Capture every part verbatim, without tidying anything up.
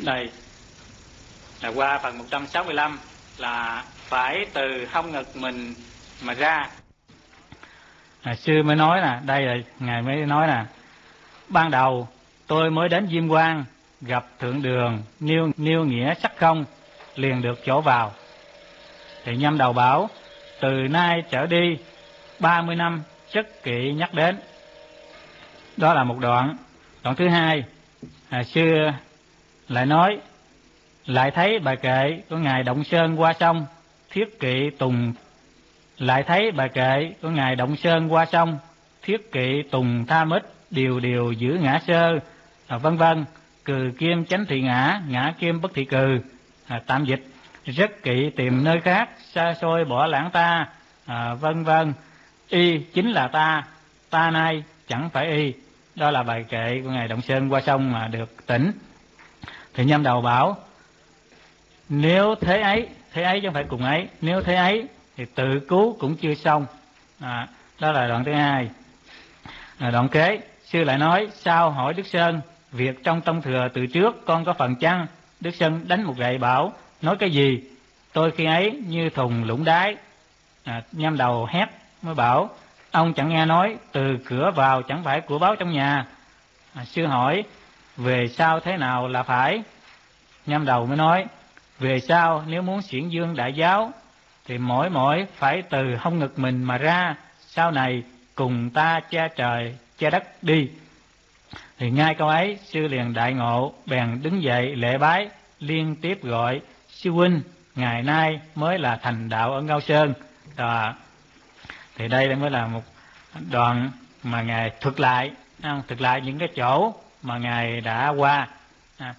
Đây là qua phần một trăm sáu mươi lăm là phải từ hông ngực mình mà ra. À, sư mới nói nè, đây là ngài mới nói nè: ban đầu tôi mới đến Diêm Quang, gặp thượng đường nêu nêu nghĩa sắc không, liền được chỗ vào. Thì Nhâm Đầu bảo: từ nay trở đi ba mươi năm rất kỵ nhắc đến. Đó là một đoạn. Đoạn thứ hai, à, sư lại nói: lại thấy bài kệ của ngài Động Sơn qua sông, thiết kỵ tùng lại thấy bài kệ của ngài Động Sơn qua sông, thiết kỵ tùng tha mít, điều điều giữ ngã sơ, à, vân vân. Cừ kim chánh thị ngã, ngã kim bất thị cừ. À, tạm dịch: rất kỵ tìm nơi khác, xa xôi bỏ lãng ta, à, vân vân. Y chính là ta, ta nay chẳng phải y. Đó là bài kệ của ngài Động Sơn qua sông mà được tỉnh. Thì Nhâm Đầu bảo: nếu thế ấy, thế ấy chứ không phải cùng ấy, nếu thế ấy thì tự cứu cũng chưa xong. À, đó là đoạn thứ hai. À, đoạn kế, sư lại nói: sao hỏi Đức Sơn, việc trong tông thừa từ trước con có phần chăng? Đức Sơn đánh một gậy bảo: nói cái gì? Tôi khi ấy như thùng lũng đáy. À, Nhâm Đầu hét mới bảo: ông chẳng nghe nói từ cửa vào chẳng phải của báo trong nhà. À, sư hỏi: về sau thế nào là phải? Nhâm Đầu mới nói: về sau nếu muốn xiển dương đại giáo thì mỗi mỗi phải từ hông ngực mình mà ra, sau này cùng ta che trời che đất đi. Thì ngay câu ấy sư liền đại ngộ, bèn đứng dậy lễ bái, liên tiếp gọi: sư huynh, ngày nay mới là thành đạo ở Ngao Sơn. Đó. Thì đây mới là một đoạn mà ngài thuật lại, thuật lại những cái chỗ mà ngài đã qua. À,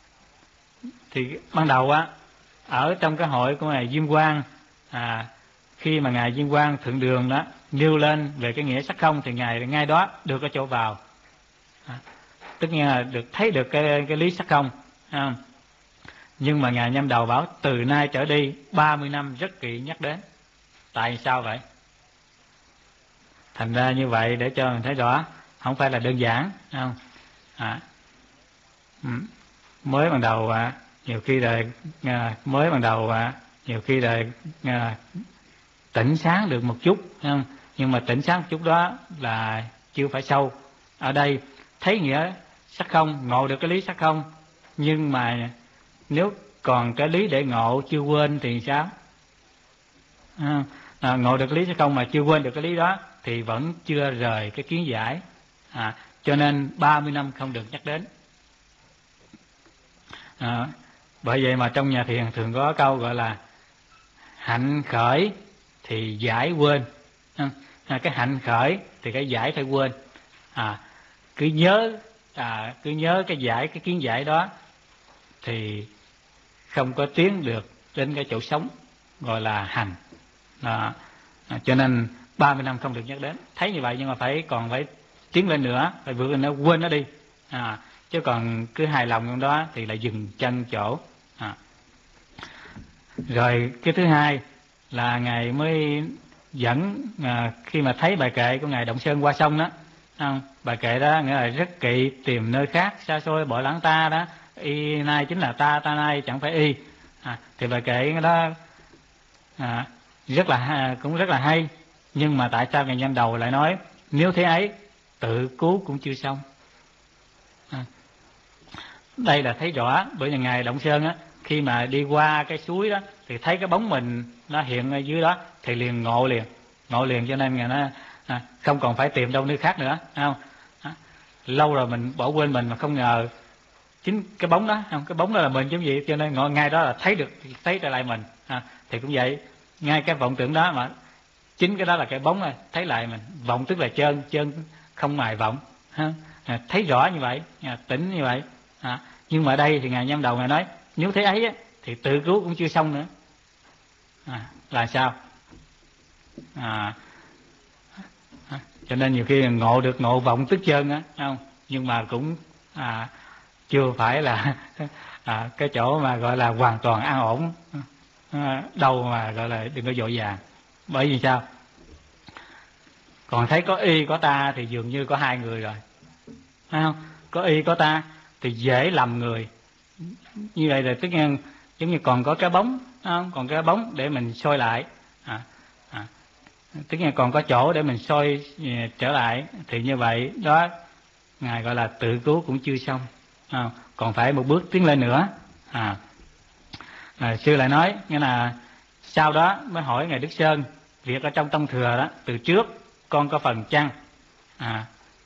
thì ban đầu á, ở trong cái hội của ngài Diêm Quang, à, khi mà ngài Diêm Quang thượng đường đó nêu lên về cái nghĩa sắc không, thì ngài ngay đó được cái chỗ vào. À, tức nghĩa là được thấy được cái cái lý sắc không. À, nhưng mà ngài Nhâm Đầu bảo từ nay trở đi ba mươi năm rất kỵ nhắc đến. Tại sao vậy? Thành ra như vậy để cho mình thấy rõ, không phải là đơn giản, không? À, mới ban đầu à, nhiều khi là à, mới ban đầu à, nhiều khi là à, tỉnh sáng được một chút, không? Nhưng mà tỉnh sáng một chút đó là chưa phải sâu. Ở đây thấy nghĩa sắc không, ngộ được cái lý sắc không, nhưng mà nếu còn cái lý để ngộ chưa quên thì sao? À, à, ngộ được lý sắc không mà chưa quên được cái lý đó thì vẫn chưa rời cái kiến giải. À, cho nên ba mươi năm không được nhắc đến. À, bởi vậy mà trong nhà thiền thường có câu gọi là hạnh khởi thì giải quên. À, cái hạnh khởi thì cái giải phải quên. À, cứ nhớ à, cứ nhớ cái giải, cái kiến giải đó thì không có tiến được đến cái chỗ sống gọi là hành. À, à, cho nên ba mươi năm không được nhắc đến. Thấy như vậy nhưng mà phải còn phải tiến lên nữa, phải vượt lên nó, quên nó đi. À, chứ còn cứ hài lòng trong đó thì lại dừng chân chỗ. À. Rồi cái thứ hai là ngài mới dẫn, à, khi mà thấy bài kệ của ngài Động Sơn qua sông đó, không? Bài kệ đó nghĩa là rất kỵ tìm nơi khác, xa xôi bỏ lãng ta đó, y nay chính là ta, ta nay chẳng phải y. À, thì bài kệ đó à, rất là cũng rất là hay, nhưng mà tại sao ngài Nhâm Đầu lại nói nếu thế ấy tự cứu cũng chưa xong? À, đây là thấy rõ, bởi vì ngài Động Sơn á, khi mà đi qua cái suối đó thì thấy cái bóng mình nó hiện ở dưới đó thì liền ngộ liền, ngộ liền cho nên ngài nó à, không còn phải tìm đâu nơi khác nữa, không? À, lâu rồi mình bỏ quên mình mà không ngờ chính cái bóng đó, không, cái bóng đó là mình chứ gì, cho nên ngồi ngay đó là thấy được, thấy trở lại mình. À, thì cũng vậy, ngay cái vọng tưởng đó mà chính cái đó là cái bóng này, thấy lại mình. Vọng tức là chân, chân không mài vọng, ha? À, thấy rõ như vậy, à, tỉnh như vậy. À, nhưng mà ở đây thì ngài Nhâm Đầu ngài nói nếu thế ấy á, thì tự cứu cũng chưa xong nữa. À, là sao? À, à, cho nên nhiều khi ngộ được ngộ vọng tức chân á, không? Nhưng mà cũng à, chưa phải là à, cái chỗ mà gọi là hoàn toàn an ổn. À, đâu mà gọi là đừng có vội vàng. Bởi vì sao? Còn thấy có y có ta thì dường như có hai người rồi, phải không? Có y có ta thì dễ lầm người, như vậy là tức là giống như còn có cái bóng, không? Còn cái bóng để mình soi lại, à, à, tức là còn có chỗ để mình soi trở lại, thì như vậy đó Ngài gọi là tự cứu cũng chưa xong, à, còn phải một bước tiến lên nữa. À, à, sư lại nói nghĩa là sau đó mới hỏi Ngài Đức Sơn, việc ở trong Tông Thừa đó, từ trước con có phần chăng? À,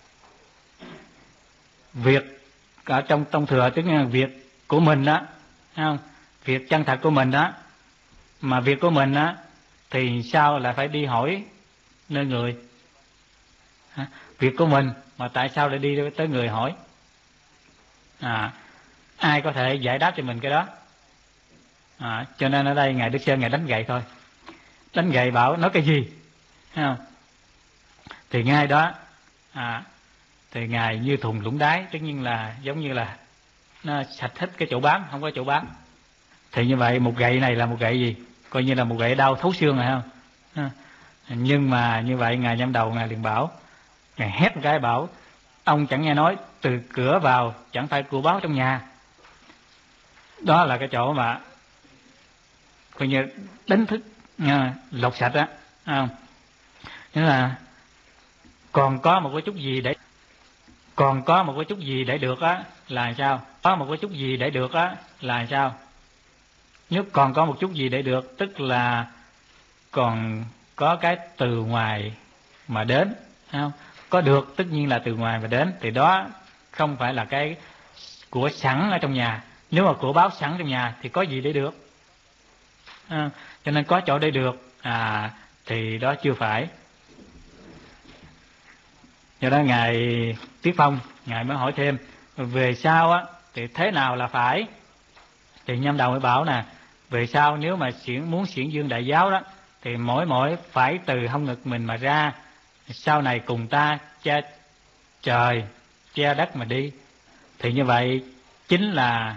việc ở trong Tông Thừa tức là việc của mình đó, không? Việc chân thật của mình đó, mà việc của mình đó thì sao lại phải đi hỏi nơi người? Hả? Việc của mình mà tại sao lại đi tới người hỏi? À, ai có thể giải đáp cho mình cái đó? À, cho nên ở đây Ngài Đức Sơn Ngài đánh gậy thôi, đánh gậy bảo nói cái gì, thấy không? Thì ngay đó à, thì Ngài như thùng lũng đáy, tất nhiên là giống như là nó sạch hết cái chỗ bám, không có chỗ bám. Thì như vậy một gậy này là một gậy gì? Coi như là một gậy đau thấu xương rồi không? À, nhưng mà như vậy Ngài Nhâm Đầu Ngài liền bảo, Ngài hét một cái bảo, ông chẳng nghe nói từ cửa vào chẳng phải của báo trong nhà. Đó là cái chỗ mà coi như đánh thức, à, lột sạch á, không? Nghĩa là còn có một cái chút gì để còn có một cái chút gì để được á là sao? Có một cái chút gì để được á là sao? Nếu còn có một chút gì để được, tức là còn có cái từ ngoài mà đến, không? Có được tất nhiên là từ ngoài mà đến, thì đó không phải là cái của sẵn ở trong nhà. Nếu mà của báo sẵn trong nhà thì có gì để được, à, cho nên có chỗ để được, à, thì đó chưa phải. Do đó Ngài Tiết Phong Ngài mới hỏi thêm, về sau á thì thế nào là phải? Thì Nhâm Đầu mới bảo nè, về sau nếu mà xiển, muốn xiển dương đại giáo đó, thì mỗi mỗi phải từ hông ngực mình mà ra, sau này cùng ta che trời che đất mà đi. Thì như vậy chính là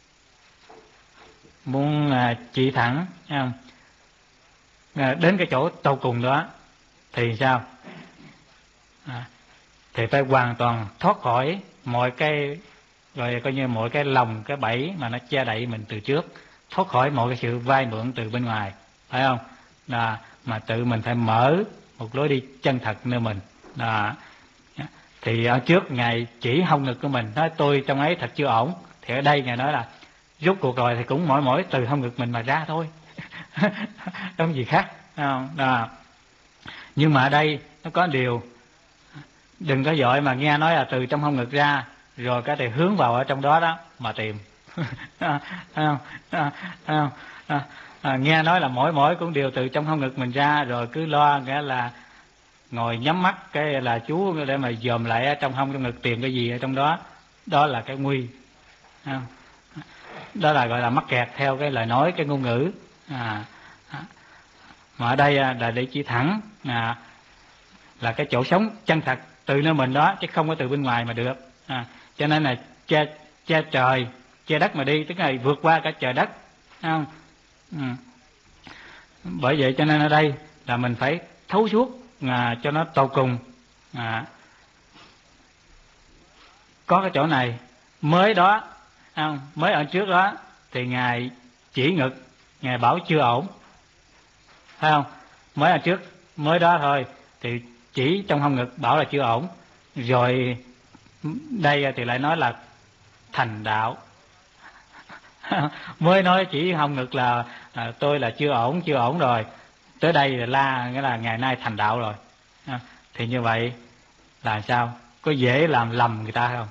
muốn à, chỉ thẳng, không? À, đến cái chỗ tâu cùng đó thì sao? À, thì phải hoàn toàn thoát khỏi mọi cái, rồi coi như mọi cái lòng, cái bẫy mà nó che đậy mình từ trước, thoát khỏi mọi cái sự vay mượn từ bên ngoài, phải không? Là mà tự mình phải mở một lối đi chân thật nơi mình. Là thì ở trước Ngài chỉ hông ngực của mình, nói tôi trong ấy thật chưa ổn. Thì ở đây Ngài nói là rút cuộc rồi thì cũng mỗi mỗi từ hông ngực mình mà ra thôi, không gì khác, không? Đó. Nhưng mà ở đây nó có điều, đừng có vội mà nghe nói là từ trong hông ngực ra rồi cái thì hướng vào ở trong đó đó mà tìm. à, à, à, à, à, à, nghe nói là mỗi mỗi cũng đều từ trong hông ngực mình ra, rồi cứ lo nghĩa là ngồi nhắm mắt cái là chú để mà dòm lại ở trong hông trong ngực tìm cái gì ở trong đó. Đó là cái nguy, à, đó là gọi là mắc kẹt theo cái lời nói, cái ngôn ngữ. À, à, mà ở đây là để chỉ thẳng, à, là cái chỗ sống chân thật từ nơi mình đó, chứ không có từ bên ngoài mà được. À, cho nên là che che trời che đất mà đi, tức là vượt qua cả trời đất, không? Ừ. Bởi vậy cho nên ở đây là mình phải thấu suốt, à, cho nó tột cùng. À, có cái chỗ này mới đó, không? Mới ở trước đó thì Ngài chỉ ngực, Ngài bảo chưa ổn, phải không? Mới ở trước mới đó thôi thì chỉ trong hông ngực bảo là chưa ổn, rồi đây thì lại nói là thành đạo. Mới nói chỉ hông ngực là à, tôi là chưa ổn chưa ổn rồi, tới đây là la nghĩa là ngày nay thành đạo rồi. À, thì như vậy là sao? Có dễ làm lầm người ta không?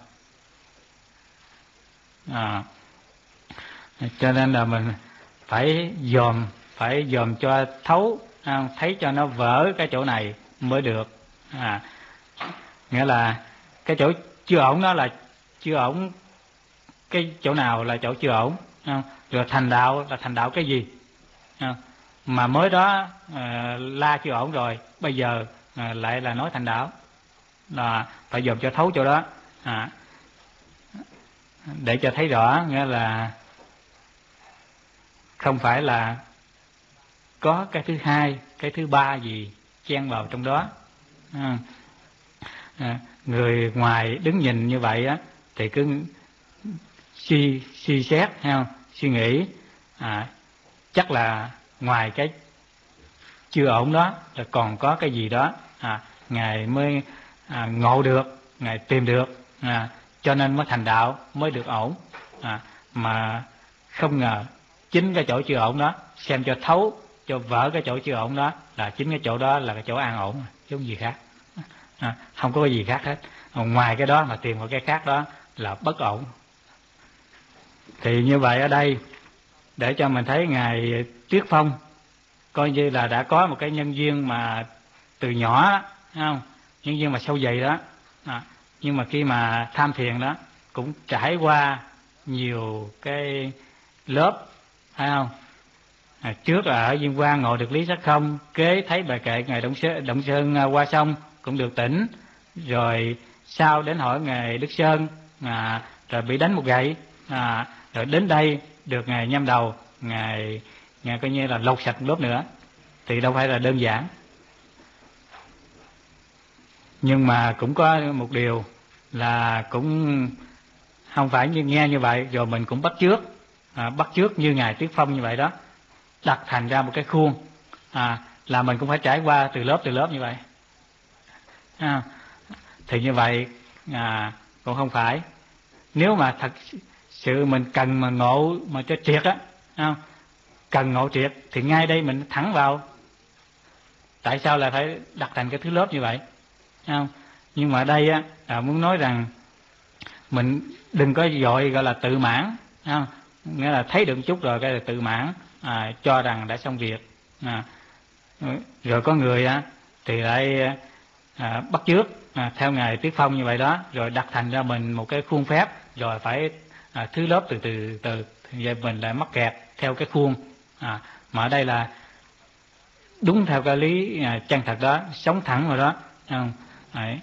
À, cho nên là mình phải dòm, phải dòm cho thấu, à, thấy cho nó vỡ cái chỗ này mới được. À, nghĩa là cái chỗ chưa ổn đó là chưa ổn, cái chỗ nào là chỗ chưa ổn, không? Rồi thành đạo là thành đạo cái gì, không? Mà mới đó à, la chưa ổn rồi, bây giờ à, lại là nói thành đạo, là phải dòm cho thấu chỗ đó, à, để cho thấy rõ, nghĩa là không phải là có cái thứ hai, cái thứ ba gì chen vào trong đó. À, à, người ngoài đứng nhìn như vậy á thì cứ suy suy xét, thấy không? Suy nghĩ à, chắc là ngoài cái chưa ổn đó là còn có cái gì đó à, ngài mới à, ngộ được, ngài tìm được, à, cho nên mới thành đạo, mới được ổn. À, mà không ngờ chính cái chỗ chưa ổn đó, xem cho thấu, cho vỡ cái chỗ chưa ổn đó, là chính cái chỗ đó là cái chỗ an ổn, chứ không gì khác. À, không có cái gì khác hết. Ngoài cái đó mà tìm một cái khác đó là bất ổn. Thì như vậy ở đây để cho mình thấy ngài Tuyết Phong coi như là đã có một cái nhân duyên mà từ nhỏ đó, không? Nhân duyên mà sâu dày đó. À, nhưng mà khi mà tham thiền đó cũng trải qua nhiều cái lớp, phải không? À, trước là ở Diên Quang ngồi được lý sắc không, kế thấy bài kệ ngài Động Sơn, Động Sơn qua sông cũng được tỉnh, rồi sau đến hỏi ngài Đức Sơn, à, rồi bị đánh một gậy, à, rồi đến đây được ngài Nhâm Đầu, ngài ngài coi như là lột sạch một lớp nữa, thì đâu phải là đơn giản. Nhưng mà cũng có một điều là cũng không phải như nghe như vậy rồi mình cũng bắt chước, à, bắt chước như ngài Tuyết Phong như vậy đó, đặt thành ra một cái khuôn, à, là mình cũng phải trải qua từ lớp từ lớp như vậy. À, thì như vậy à, cũng không phải. Nếu mà thật sự mình cần mà ngộ mà cho triệt á, không? Cần ngộ triệt thì ngay đây mình thẳng vào. Tại sao lại phải đặt thành cái thứ lớp như vậy, không? Nhưng mà ở đây á là muốn nói rằng mình đừng có dội gọi là tự mãn, không? Nghĩa là thấy được một chút rồi cái là tự mãn, à, cho rằng đã xong việc, à, rồi có người á thì lại à, bắt chước à, theo ngài Tuyết Phong như vậy đó, rồi đặt thành ra mình một cái khuôn phép, rồi phải à, thứ lớp từ từ từ vậy mình lại mắc kẹt theo cái khuôn, à, mà ở đây là đúng theo cái lý à, chân thật đó, sống thẳng rồi đó, không? Đấy.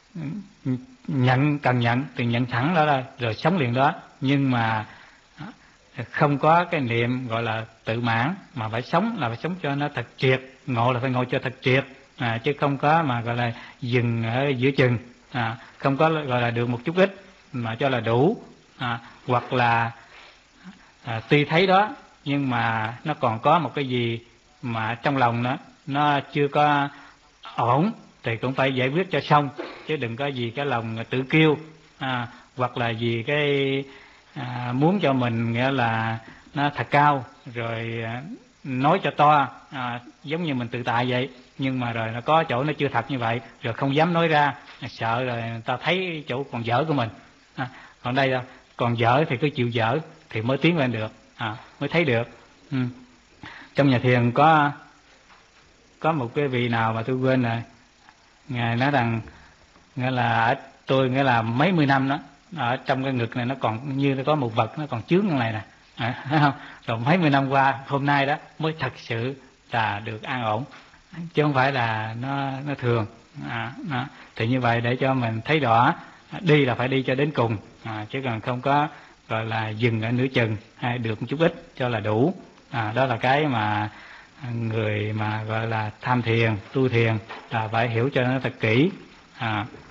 Nhận cần nhận thì nhận thẳng đó là rồi sống liền đó, nhưng mà không có cái niệm gọi là tự mãn, mà phải sống là phải sống cho nó thật triệt, ngộ là phải ngộ cho thật triệt, à, chứ không có mà gọi là dừng ở giữa chừng, à, không có gọi là được một chút ít mà cho là đủ, à, hoặc là à, tuy thấy đó nhưng mà nó còn có một cái gì mà trong lòng nó nó chưa có ổn thì cũng phải giải quyết cho xong, chứ đừng có gì cái lòng tự kiêu, à, hoặc là vì cái à, muốn cho mình nghĩa là nó thật cao rồi à, nói cho to, à, giống như mình tự tại vậy, nhưng mà rồi nó có chỗ nó chưa thật như vậy rồi không dám nói ra, sợ rồi người ta thấy chỗ còn dở của mình, à, còn đây đâu, còn dở thì cứ chịu dở thì mới tiến lên được, à, mới thấy được. Ừ. Trong nhà thiền có có một cái vị nào mà tôi quên rồi, ngài nói rằng nghĩa là ở tôi nghĩa là mấy mươi năm đó, ở trong cái ngực này nó còn như nó có một vật nó còn chướng như này nè, à, thấy không? Rồi mấy mươi năm qua hôm nay đó mới thật sự là được an ổn, chứ không phải là nó nó thường, à, đó. Thì như vậy để cho mình thấy rõ đi là phải đi cho đến cùng, à, chứ còn không có gọi là dừng ở nửa chừng hay được một chút ít cho là đủ, à, đó là cái mà người mà gọi là tham thiền tu thiền là phải hiểu cho nó thật kỹ, à.